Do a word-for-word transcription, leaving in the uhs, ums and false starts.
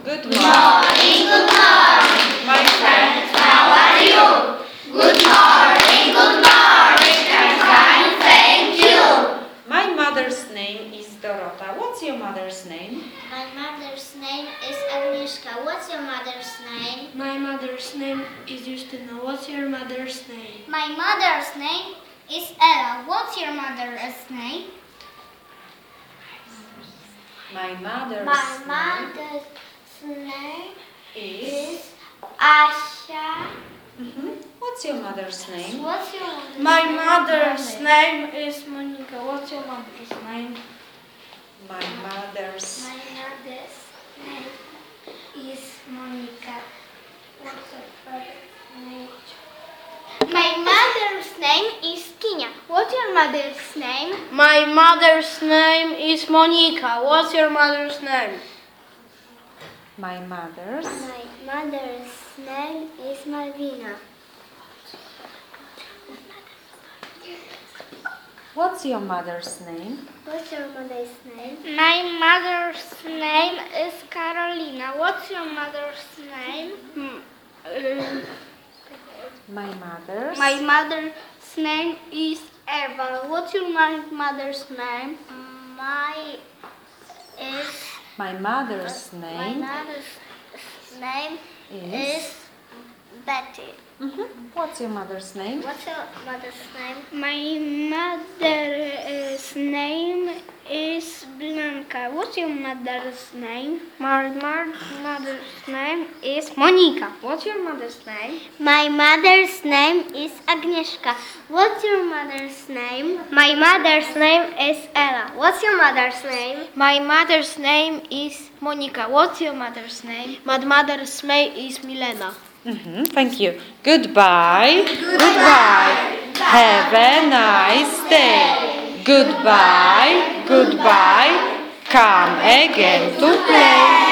Good morning. Good morning, My friend. how are you? Good morning, good morning, I'm fine, thank you. My mother's name is Dorota. What's your mother's name? My mother's name is Agnieszka. What's your mother's name? My mother's name is Justyna. What's your mother's name? My mother's name is Ella. What's your mother's name? My mother's My name mother's name is. is Asia. Mhm. What's your mother's name? What's your mother's My name? mother's name is Monica. What's your mother's name? My mother's. My mother's name is Monica. What's your father's name? My mother's name is Kinia. What's your mother's name? My mother's name is Monica. What's your mother's name? My mother's. My mother's name is Malvina. What's your mother's name? What's your mother's name? My mother's name is Carolina. What's your mother's name? My mother's. My mother's name is Eva. What's your my mother's name? My is My mother's my name mother's name is. is Betty. Mhm. What's your mother's name? What's your mother's name? My mother's name is Blanca. What's your mother's name? My mother's name is Monica. What's your mother's name? My mother's name is Agnieszka. What's your mother's name? My mother's name is Ella. What's your mother's name? My mother's name is Monica. What's your mother's name? My mother's name is Milena. Mhm. Thank you. Goodbye. Goodbye. Have a nice day. Goodbye. Goodbye. Come again to play.